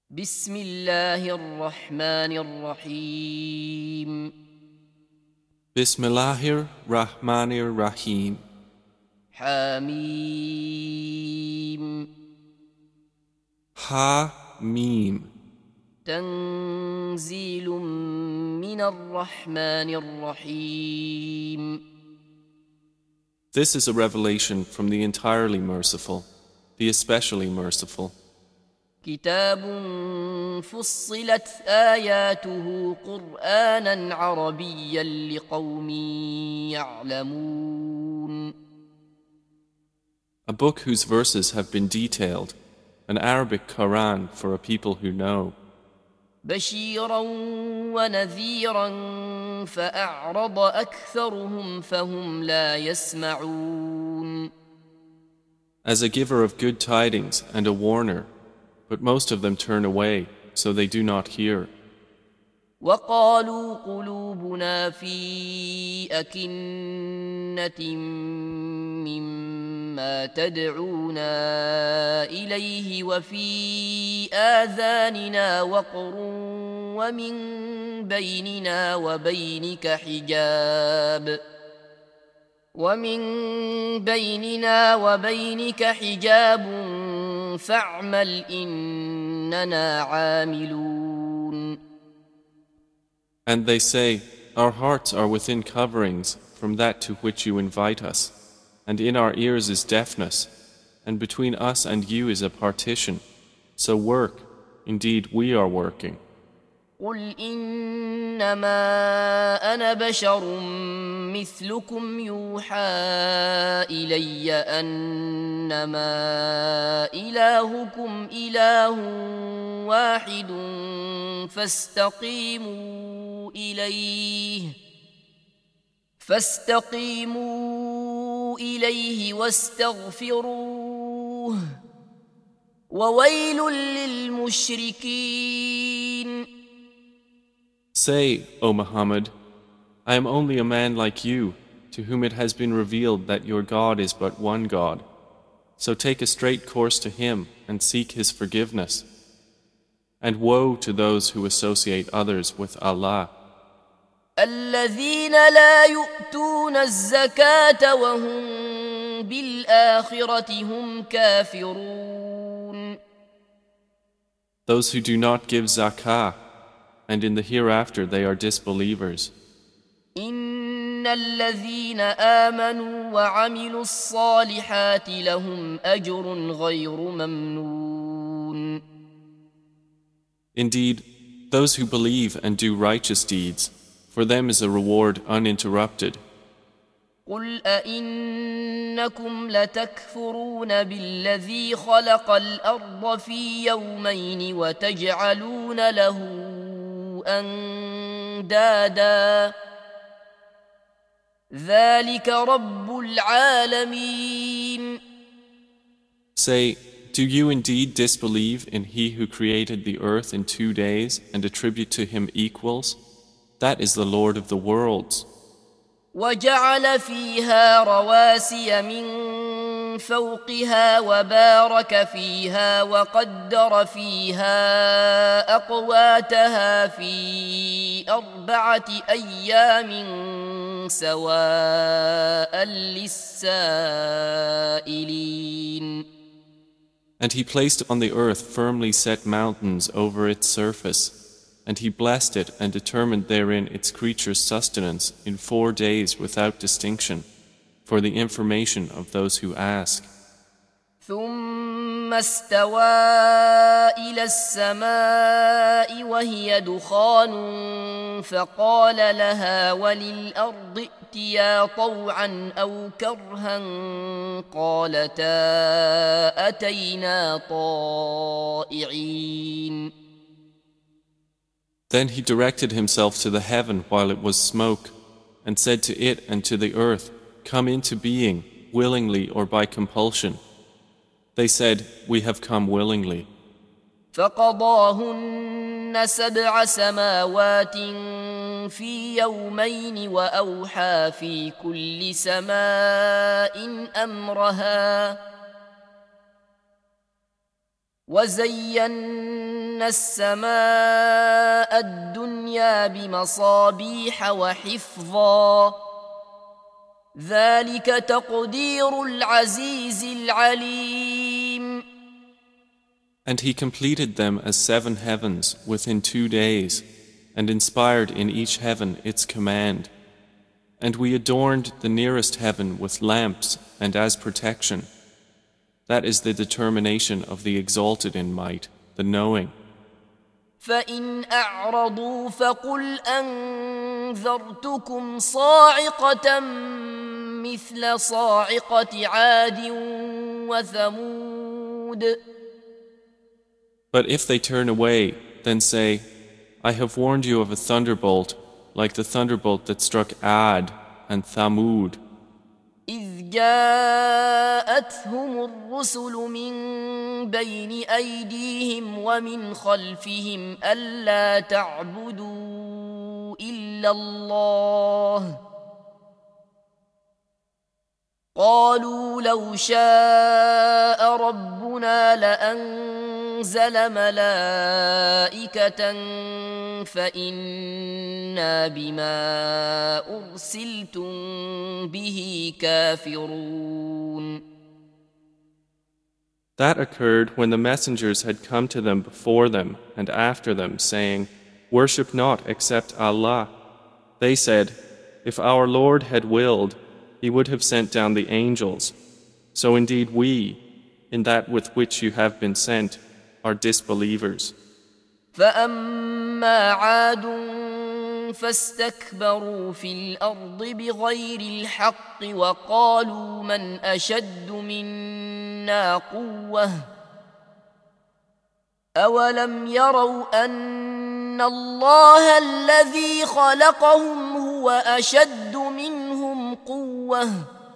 بسم الله الرحمن الرحيم Bismillahir Rahmanir Rahim. حميم Ha Mim. تنزيل من الرحمن الرحيم This is a revelation from the entirely merciful, the especially merciful. كتاب فصلت آياته قرآنا عربيا لقوم يعلمون A book whose verses have been detailed, an Arabic Quran for a people who know. بشيرا ونذيرا فأعرض أكثرهم فهم لا يسمعون As a giver of good tidings and a warner, but most of them turn away, so they do not hear. وقالوا قلوبنا في أكنة مما تدعونا إليه وفي آذاننا وقر ومن بيننا وبينك حجاب فاعمل إننا عاملون And they say, our hearts are within coverings from that to which you invite us, and in our ears is deafness, and between us and you is a partition. So work, indeed we are working. قل إنما أنا بشر مثلكم يوحى إلي أنما إلهكم إله واحد فاستقيموا إليه واستغفروه وويل للمشركين Say, O Muhammad, I am only a man like you, to whom it has been revealed that your God is but one God. So take a straight course to Him and seek His forgiveness. And woe to those who associate others with Allah. الذين لا يؤتون الزكاة وهم بالآخرة هم كافرون Those who do not give zakah, and in the hereafter they are disbelievers. إن الذين آمنوا وعملوا الصالحات لهم أجر غير ممنون Indeed, those who believe and do righteous deeds, for them is a reward uninterrupted. قل أئنكم لتكفرون بالذي خلق الأرض في يومين وتجعلون له أندادا ذلك رب العالمين Say, do you indeed disbelieve in He who created the earth in 2 days and attribute to Him equals? That is the Lord of the worlds. وجعل فيها رواسي من فوقها وبارك فيها وقدر فيها أقواتها في 4 أيام سواء للسائلين And He placed on the earth firmly set mountains over its surface, and He blessed it and determined therein its creatures' sustenance in 4 days without distinction, for the information of those who ask. ثم استوى إلى السماء وهي دخان فقال لها وللأرض ائتيا طوعا أو كرها قالتا أتينا طائعين Then He directed Himself to the heaven while it was smoke, and said to it and to the earth, come into being, willingly or by compulsion. They said, we have come willingly. فقضاهن 7 سماوات في يومين وأوحى في كل سماء أمرها وزينا السماء الدنيا بمصابيح وحفظا ذلك تقدير العزيز العليم. And he completed them as 7 heavens within 2 days, and inspired in each heaven its command. And we adorned the nearest heaven with lamps and as protection. That is the determination of the exalted in might, the knowing. فإن أعرضوا فقل أنذرتكم صاعقة مثل صاعقة عاد وثمود. But if they turn away, then say, I have warned you of a thunderbolt, like the thunderbolt that struck Ad and Thamud. إذ جاءتهم الرسل من بين أيديهم ومن خلفهم ألا تعبدوا إلا الله قالوا لو شاء ربنا لأنزل ملائكة فإنا بما أرسلتم به كافرون. That occurred when the messengers had come to them before them and after them, saying, Worship not except Allah. They said, If our Lord had willed, He would have sent down the angels. So indeed we, in that with which you have been sent, are disbelievers. فأما عاد فاستكبروا في الأرض بغير الحق وقالوا من أشد منا قوة أولم يروا أن الله الذي خلقهم هو أشد منهم قوة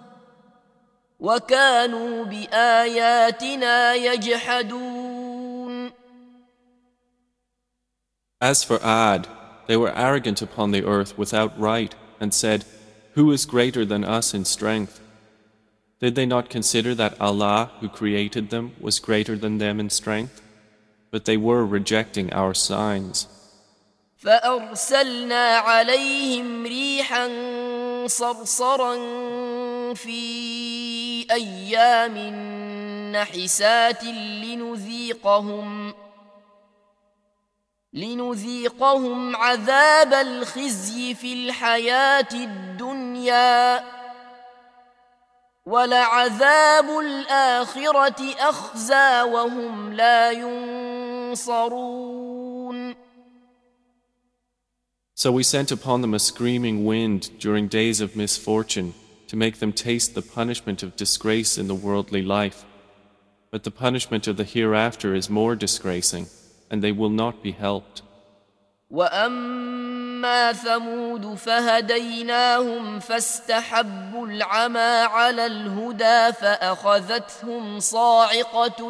وكانوا بآياتنا يجحدون. As for Ad, they were arrogant upon the earth without right and said, Who is greater than us in strength? Did they not consider that Allah, who created them, was greater than them in strength? But they were rejecting our signs. فأرسلنا عليهم ريحا صرصرا في أيام نحسات لنذيقهم عذاب الخزي في الحياة الدنيا ولعذاب الآخرة أخزى وهم لا ينصرون. So we sent upon them a screaming wind during days of misfortune to make them taste the punishment of disgrace in the worldly life. But the punishment of the hereafter is more disgracing, and they will not be helped. وأما ثمود فهديناهم فاستحبوا العمى على الهدى فأخذتهم صاعقة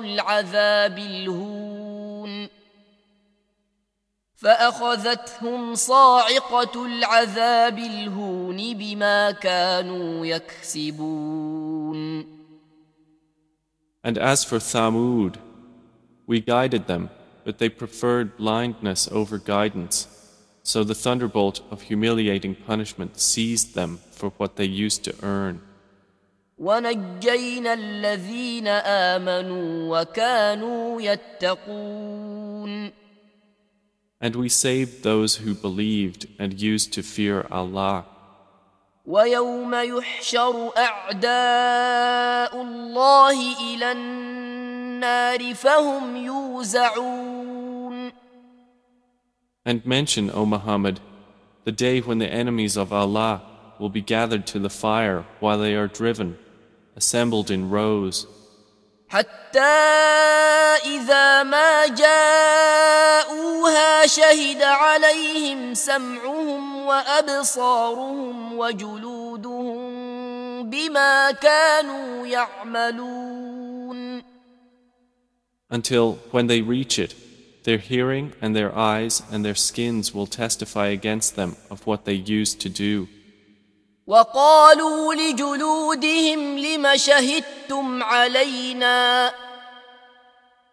العذاب الهون بما كانوا يكسبون. And as for Thamud, we guided them, but they preferred blindness over guidance. So the thunderbolt of humiliating punishment seized them for what they used to earn. وَنَجَّيْنَا الَّذِينَ آمَنُوا وَكَانُوا يَتَّقُونَ. And we saved those who believed and used to fear Allah. وَيَوْمَ يُحْشَرُ أَعْدَاءُ اللَّهِ إِلَى النَّارِ فَهُمْ يُوزَعُونَ. And mention, O Muhammad, the day when the enemies of Allah will be gathered to the fire while they are driven, assembled in rows. حتى إذا ما جاءوها شهد عليهم سمعهم وأبصارهم وجلودهم بما كانوا يعملون. Until when they reach it, their hearing and their eyes and their skins will testify against them of what they used to do. وقالوا لجلودهم لم شهدتم علينا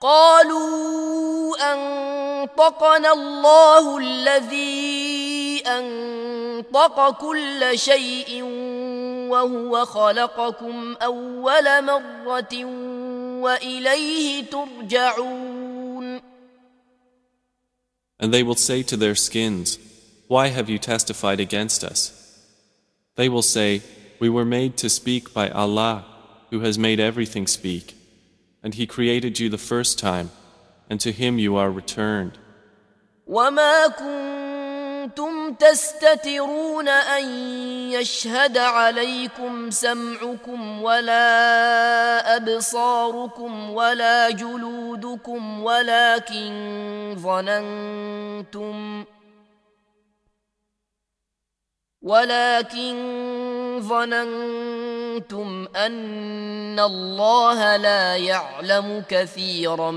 قالوا أنطقنا الله الذي أنطق كل شيء وهو خلقكم أول مرة وإليه ترجعون. And they will say to their skins, "Why have you testified against us?" They will say, "We were made to speak by Allah, who has made everything speak, and He created you the first time, and to Him you are returned." وما كنتم تستترون أن يشهد عليكم سمعكم ولا أبصاركم ولا جلودكم ولكن ظننتم أن الله لا يعلم كثيرا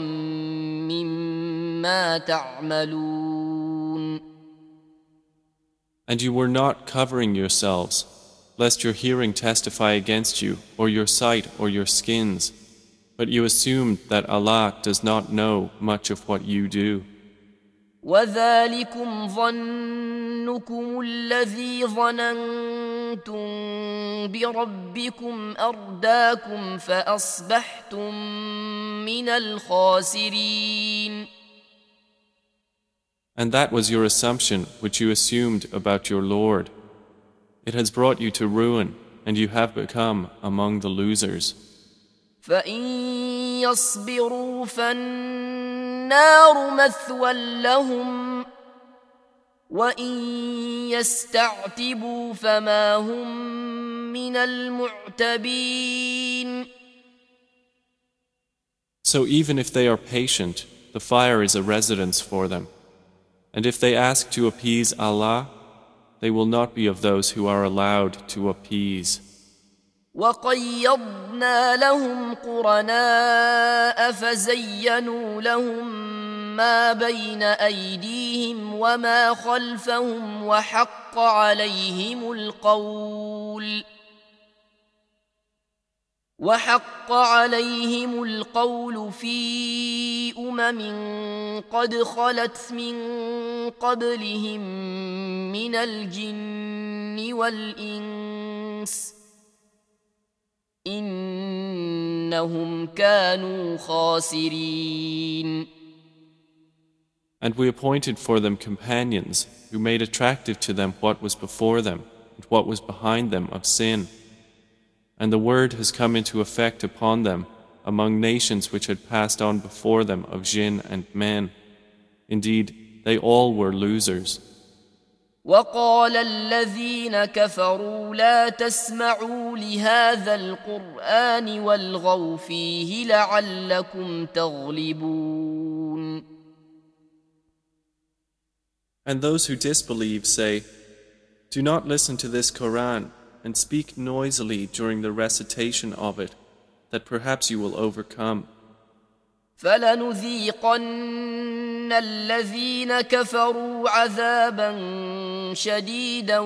مما تعملون. And you were not covering yourselves, lest your hearing testify against you, or your sight, or your skins, but you assumed that Allah does not know much of what you do. وذلكم ظنكم الذي ظننتم بربكم أرداكم فأصبحتم من الخاسرين. And that was your assumption which you assumed about your Lord. It has brought you to ruin, and you have become among the losers. فإن يصبروا فالنار مثوى لهم وإن يستعتبوا فما هم من المعتبين. So even if they are patient, the fire is a residence for them. And if they ask to appease Allah, they will not be of those who are allowed to appease. وقيضنا لهم قرناء فزينوا لهم ما بين أيديهم وما خلفهم وحق عليهم القول في قد خلت من قبلهم من الجن والإنس إنهم كانوا خاسرين. And we appointed for them companions who made attractive to them what was before them and what was behind them of sin. And the word has come into effect upon them among nations which had passed on before them of jinn and men. Indeed, they all were losers. وقال الذين كفروا لا تسمعوا لهذا القرآن والغوا فيه لعلكم تغلبون. And those who disbelieve say, "Do not listen to this Quran and speak noisily during the recitation of it, that perhaps you will overcome." فلنذيقن الذين كفروا عذابا شديدا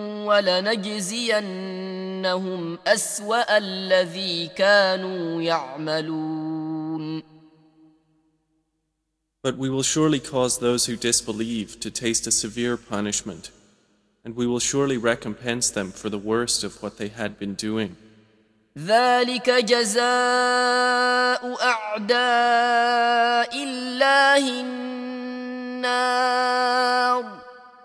ولنجزينهم أسوأ الذي كانوا يعملون. But we will surely cause those who disbelieve to taste a severe punishment, and we will surely recompense them for the worst of what they had been doing. ذلك جزاء أعداء الله النار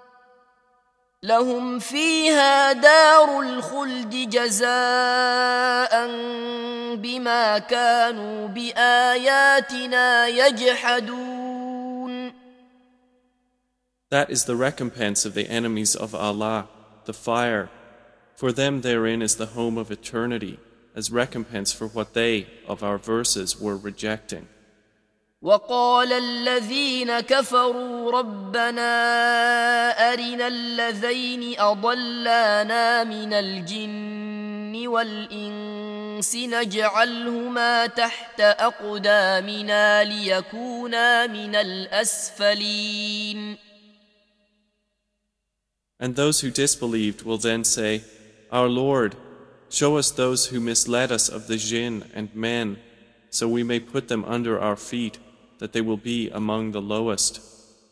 لهم فيها دار الخلد جزاء بما كانوا بآياتنا يجحدون. That is the recompense of the enemies of Allah, the fire. For them therein is the home of eternity, as recompense for what they, of our verses, were rejecting. وقال الذين كفروا ربنا أرنا الذين أضلانا من الجن والإنس نجعلهما تحت أقدامنا ليكونا من الأسفلين. And those who disbelieved will then say, "Our Lord, show us those who misled us of the jinn and men, so we may put them under our feet, that they will be among the lowest.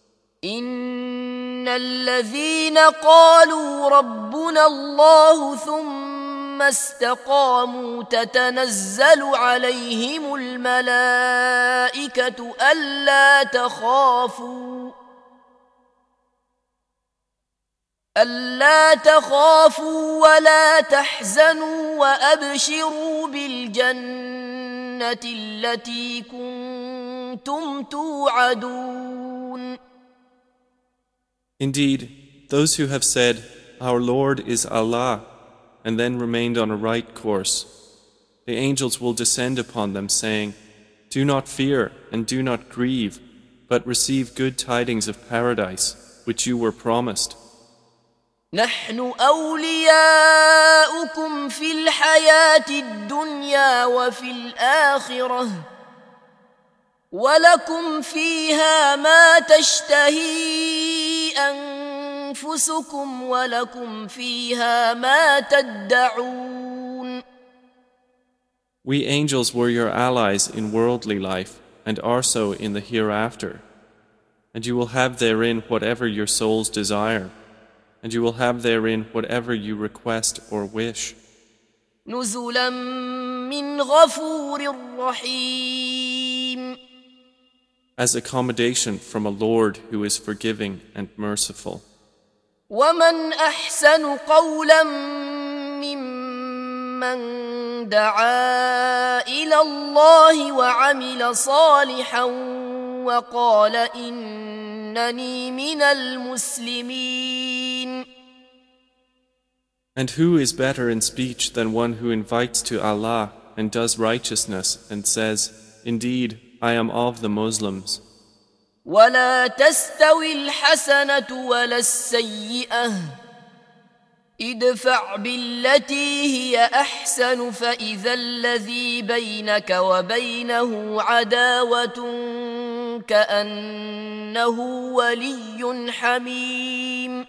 إن الذين قالوا ربنا الله ثم استقاموا تتنزل عليهم الملائكة ألا تخافوا ولا تحزنوا وأبشروا بالجنة التي كنتم توعدون. Indeed, those who have said, Our Lord is Allah, and then remained on a right course, the angels will descend upon them, saying, Do not fear and do not grieve, but receive good tidings of paradise, which you were promised. نحن أولياؤكم في الحياة الدنيا وفي الآخرة ولكم فيها ما تشتهي أنفسكم ولكم فيها ما تدعون. We angels were your allies in worldly life and are so in the hereafter, and you will have therein whatever your souls desire, and you will have therein whatever you request or wish. نزلا من غفور رحيم. As accommodation from a Lord who is forgiving and merciful. ومن أحسن قولا ممن دعا إلى الله وعمل صالحا وقال إنني من المسلمين. And who is better in speech than one who invites to Allah and does righteousness and says, Indeed, I am of the Muslims. ولا تستوي الحسنة ولا السيئة ادفع بالتي هي أحسن فإذا الذي بينك وبينه عداوة كأنه ولي حميم.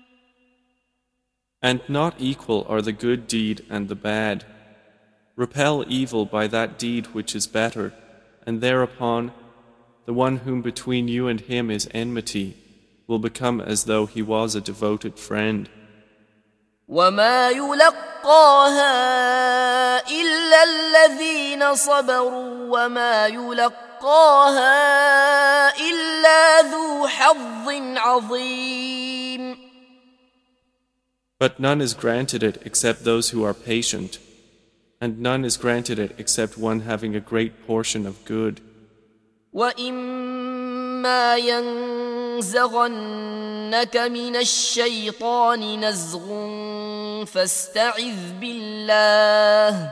And not equal are the good deed and the bad. Repel evil by that deed which is better, and thereupon the one whom between you and him is enmity will become as though he was a devoted friend. وما يلقاها إلا الذين صبروا وما يلقاها إلا ذو حظ عظيم. But none is granted it except those who are patient, and none is granted it except one having a great portion of good. وَإِمَّا يَنزَغَنَّكَ مِنَ الشَّيْطَانِ نَزْغٌ فَاسْتَعِذْ بِاللَّهِ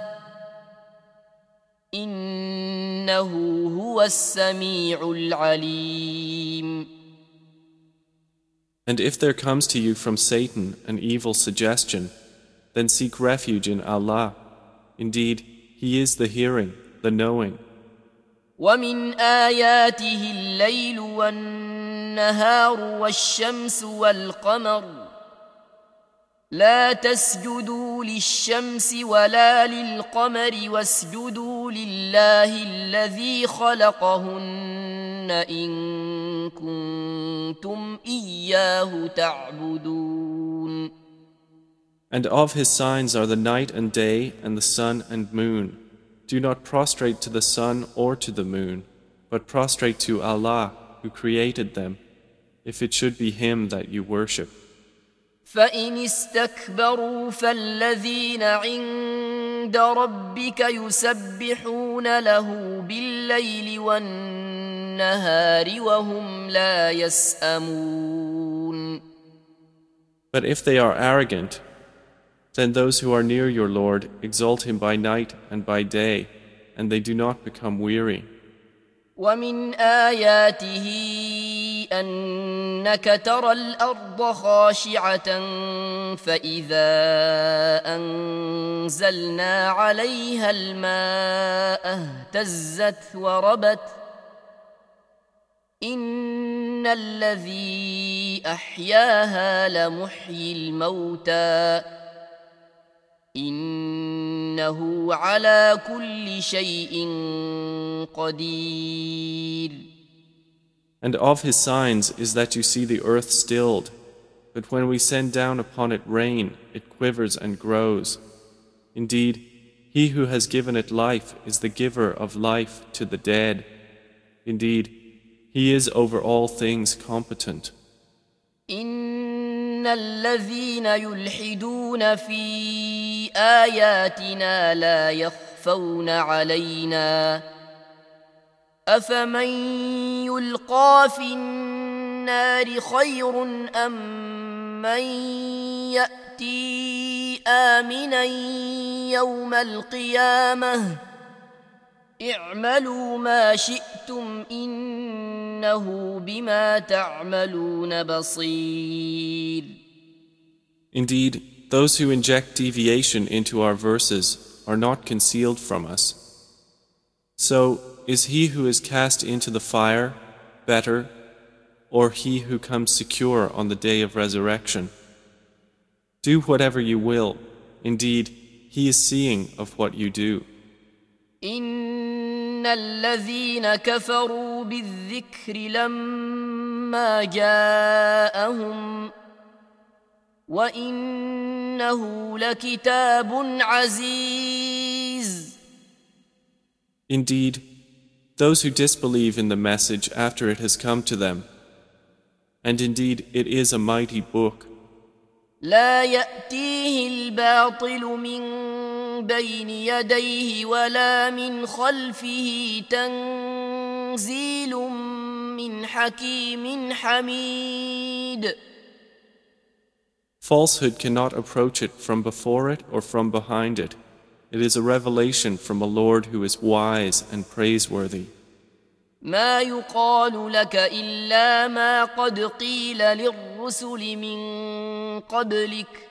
إِنَّهُ هُوَ السَّمِيعُ الْعَلِيمُ. And if there comes to you from Satan an evil suggestion, then seek refuge in Allah. Indeed, He is the hearing, the knowing. وَمِنْ آيَاتِهِ اللَّيْلُ وَالنَّهَارُ وَالشَّمْسُ وَالْقَمَرُ لَا تَسْجُدُوا لِلشَّمْسِ وَلَا لِلْقَمَرِ وَاسْجُدُوا لِلَّهِ الَّذِي خَلَقَهُنَّ إِن كُنتُمْ إِيَّاهُ تَعْبُدُونَ. And of His signs are the night and day and the sun and moon. Do not prostrate to the sun or to the moon, but prostrate to Allah who created them, if it should be Him that you worship. فَإِنِ اسْتَكْبَرُوا فَالَّذِينَ عِندَ رَبِّكَ يُسَبِّحُونَ لَهُ بِاللَّيْلِ وَالنَّهَارِ وَهُمْ لَا يَسْأَمُونَ. But if they are arrogant, then those who are near your Lord exalt Him by night and by day, and they do not become weary. وَمِنْ آيَاتِهِ أَنَّكَ تَرَى الْأَرْضَ خَاشِعَةً فَإِذَا أَنزَلْنَا عَلَيْهَا الْمَاءَ اهْتَزَّتْ وَرَبَتْ إِنَّ الَّذِي أَحْيَاهَا لَمُحْيِي الْمَوْتَى إِنَّهُ عَلَى كُلِّ شَيْءٍ قَدِيرٌ. And of his signs is that you see the earth stilled, but when we send down upon it rain, it quivers and grows. Indeed, he who has given it life is the giver of life to the dead. Indeed, he is over all things competent. إن الذين يلحدون في آياتنا لا يخفون علينا أفمن يلقى في النار خير أم من يأتي آمنا يوم القيامة اعملوا ما شئتم إنه بما تعملون بصير. Indeed, those who inject deviation into our verses are not concealed from us. So, is he who is cast into the fire better, or he who comes secure on the day of resurrection? Do whatever you will. Indeed, he is seeing of what you do. إن الذين كفروا بالذكر لما جاءهم وإنه لكتاب عزيز. Indeed, those who disbelieve in the message after it has come to them, and indeed it is a mighty book. لا يأتيه الباطل من بين يديه ولا من خلفه تنزيل من حكيم حميد. Falsehood cannot approach it from before it or from behind it. It is a revelation from a Lord who is wise and praiseworthy. ما يقال لك إلا ما قد قيل للرسل من قبلك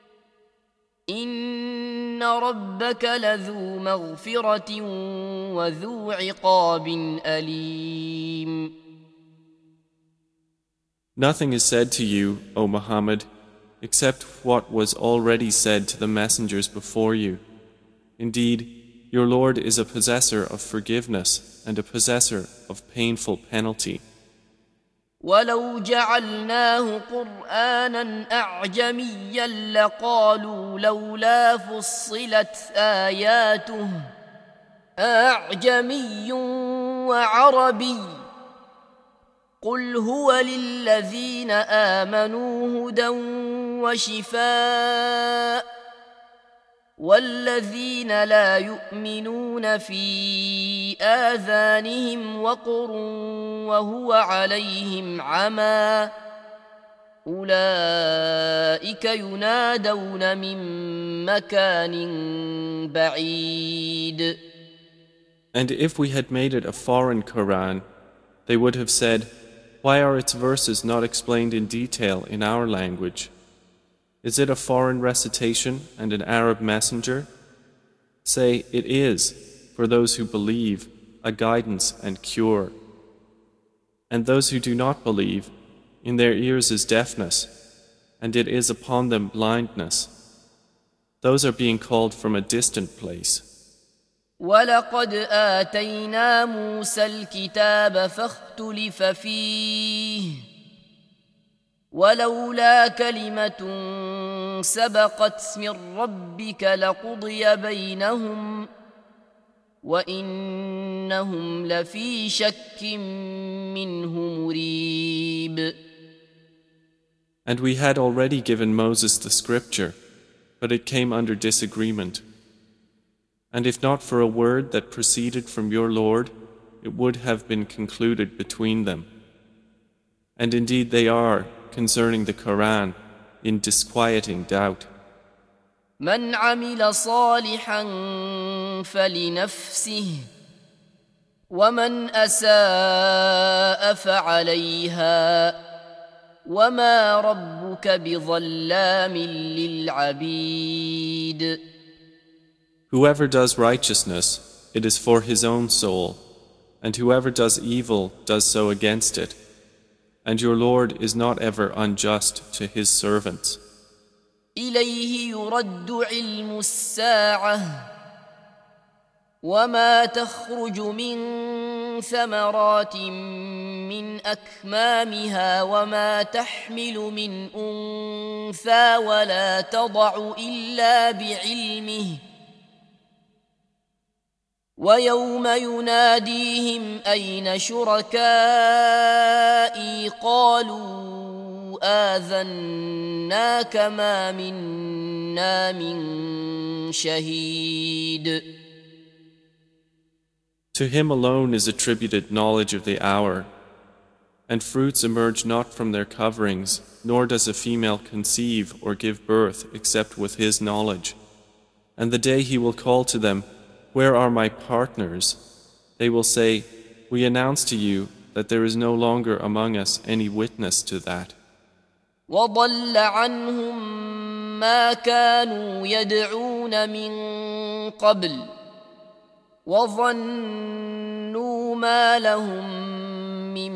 إن ربك لذو مغفرة وذو عقاب أليم. Nothing is said to you, O Muhammad, except what was already said to the messengers before you. Indeed, your Lord is a possessor of forgiveness and a possessor of painful penalty. ولو جعلناه قرآنا أعجميا لقالوا لولا فصلت آياته أعجمي وعربي قل هو للذين آمنوا هدى وشفاء والذين لا يؤمنون في آذانهم وقر وهو عليهم عمى أولئك ينادون من مكان بعيد. And if we had made it a foreign Quran, they would have said, why are its verses not explained in detail in our language? Is it a foreign recitation and an Arab messenger? Say, it is, for those who believe, a guidance and cure. And those who do not believe, in their ears is deafness, and it is upon them blindness. Those are being called from a distant place. ولقد آتينا موسى الكتاب فاختلف فيه ولولا كلمة سبقت من ربك لقضي بينهم وإنهم لفي شك منه مريب. And we had already given Moses the scripture, but it came under disagreement. And if not for a word that proceeded from your Lord, it would have been concluded between them. And indeed they are, concerning the Quran, in disquieting doubt. من عمل صالحا فلنفسه ومن أساء فعليها وما ربك بظلام للعبيد. Whoever does righteousness, it is for his own soul, and whoever does evil does so against it. And your Lord is not ever unjust to his servants. إليه يرد علم الساعة وما تخرج من ثمرات من أكمامها وما تحمل من أنثى ولا تضع إلا بعلمه ويوم يناديهم أين شركائي قالوا آذناك ما منا من شهيد. To him alone is attributed knowledge of the hour, and fruits emerge not from their coverings, nor does a female conceive or give birth except with his knowledge. And the day he will call to them, "Where are my partners?" They will say, "We announce to you that there is no longer among us any witness to that." وضل عنهم ما كانوا يدعون من قبل وظنوا ما لهم من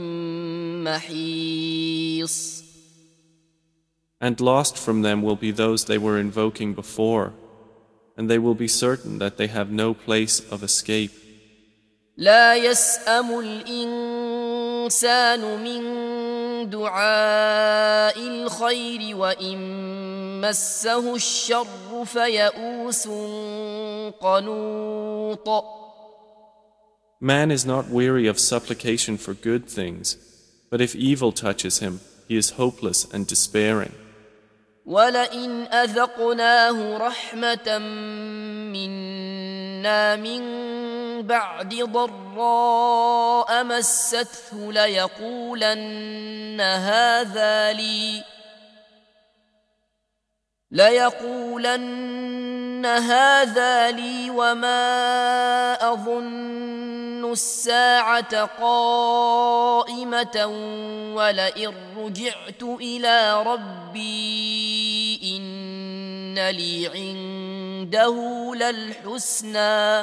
محيص. And lost from them will be those they were invoking before, and they will be certain that they have no place of escape. لا يسأم الإنسان من دعاء الخير وإن مسه الشر فيئوس قنوط. Man is not weary of supplication for good things, but if evil touches him, he is hopeless and despairing. وَلَئِنْ أَذَقْنَاهُ رَحْمَةً مِنَّا مِنْ بَعْدِ ضَرَّاءَ مَسَّتْهُ لَيَقُولَنَّ هَذَا لِي وَمَا أَظُنُّ السَّاعَةَ قَائِمَةً وَلَئِن رُجِعْتُ إِلَى رَبِّي إِنَّ لِي عِندَهُ لَلْحُسْنَى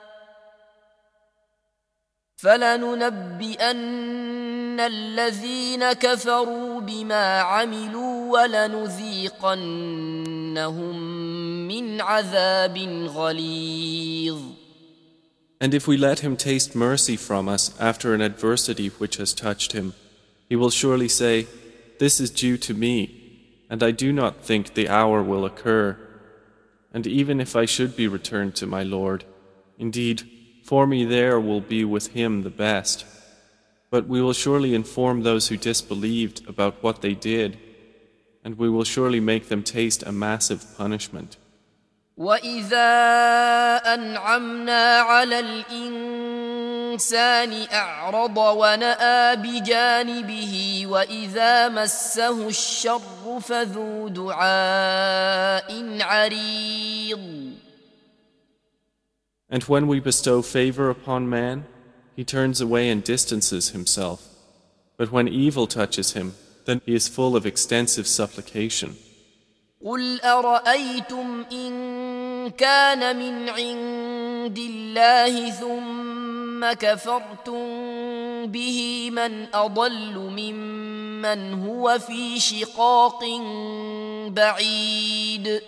فَلَنُنَبِّئَنَّ الَّذِينَ كَفَرُوا بِمَا عَمِلُوا وَلَنُذِيقَنَّهُم مِّنْ عَذَابٍ غَلِيظٍ. And if we let him taste mercy from us after an adversity which has touched him, he will surely say, "This is due to me, and I do not think the hour will occur. And even if I should be returned to my Lord, indeed, for me there will be with him the best. But we will surely inform those who disbelieved about what they did, and we will surely make them taste a massive punishment." وَإِذَا أَنْعَمْنَا عَلَى الْإِنسَانِ أَعْرَضَ وَنَأَىٰ بِجَانِبِهِ وَإِذَا مَسَّهُ الشَّرُّ فَذُو دُعَاءٍ عَرِيضٍ. And when we bestow favor upon man, he turns away and distances himself. But when evil touches him, then he is full of extensive supplication. قُلْ أَرَأَيْتُمْ إِنْ كَانَ مِنْ عِنْدِ اللَّهِ ثُمَّ كَفَرْتُمْ بِهِ مَنْ أَضَلُّ مِمَّنْ هُوَ فِي شِقَاقٍ بَعِيدٍ.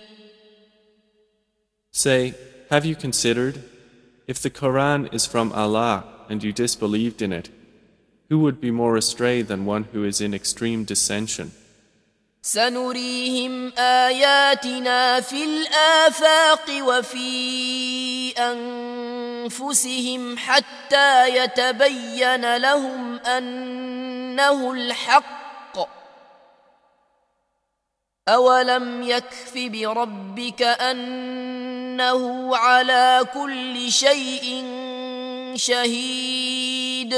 Say, have you considered, if the Quran is from Allah and you disbelieved in it, who would be more astray than one who is in extreme dissension? سنريهم آياتنا في الآفاق وفي أنفسهم حتى يتبين لهم أنه الحق أولم يكف بربك أنه على كل شيء شهيد.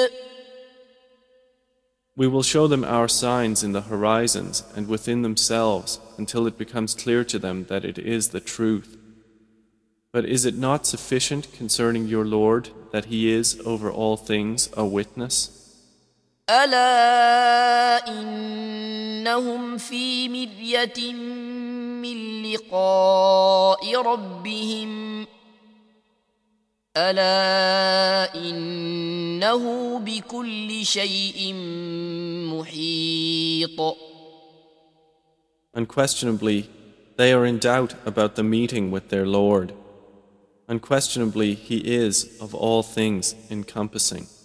We will show them our signs in the horizons and within themselves until it becomes clear to them that it is the truth. But is it not sufficient concerning your Lord that He is over all things a witness? ألا إنهم في مرية من لقاء ربهم ألا إنه بكل شيء محيط. Unquestionably, they are in doubt about the meeting with their Lord. Unquestionably, He is of all things encompassing.